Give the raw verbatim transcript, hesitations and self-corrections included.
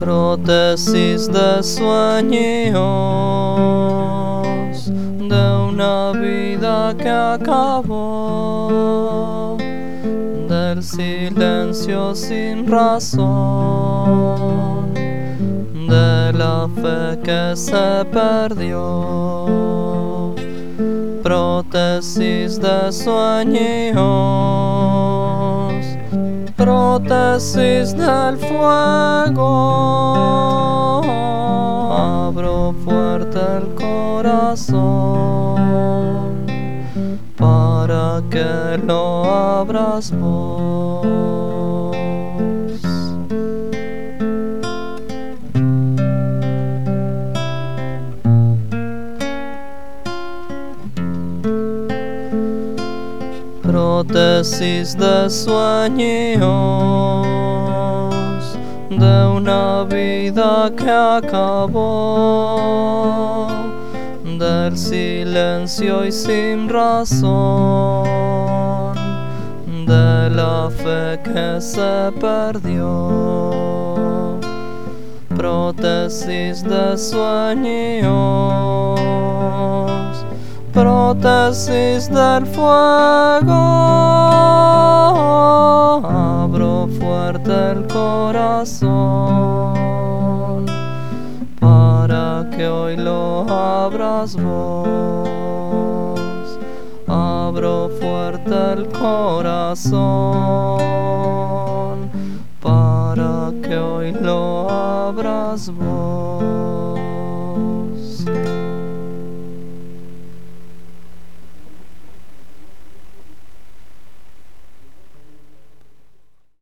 Prótesis de sueños de una vida que acabó, del silencio sin razón, de la fe que se perdió. Prótesis de sueños, prótesis del fuego. Abro fuerte el corazón para que lo abras vos. Prótesis de sueños de una vida que acabó, del silencio y sin razón, de la fe que se perdió. Prótesis de sueños, prótesis del fuego. Abro fuerte el corazón para que hoy lo abras vos. Abro fuerte el corazón para que hoy lo abras vos.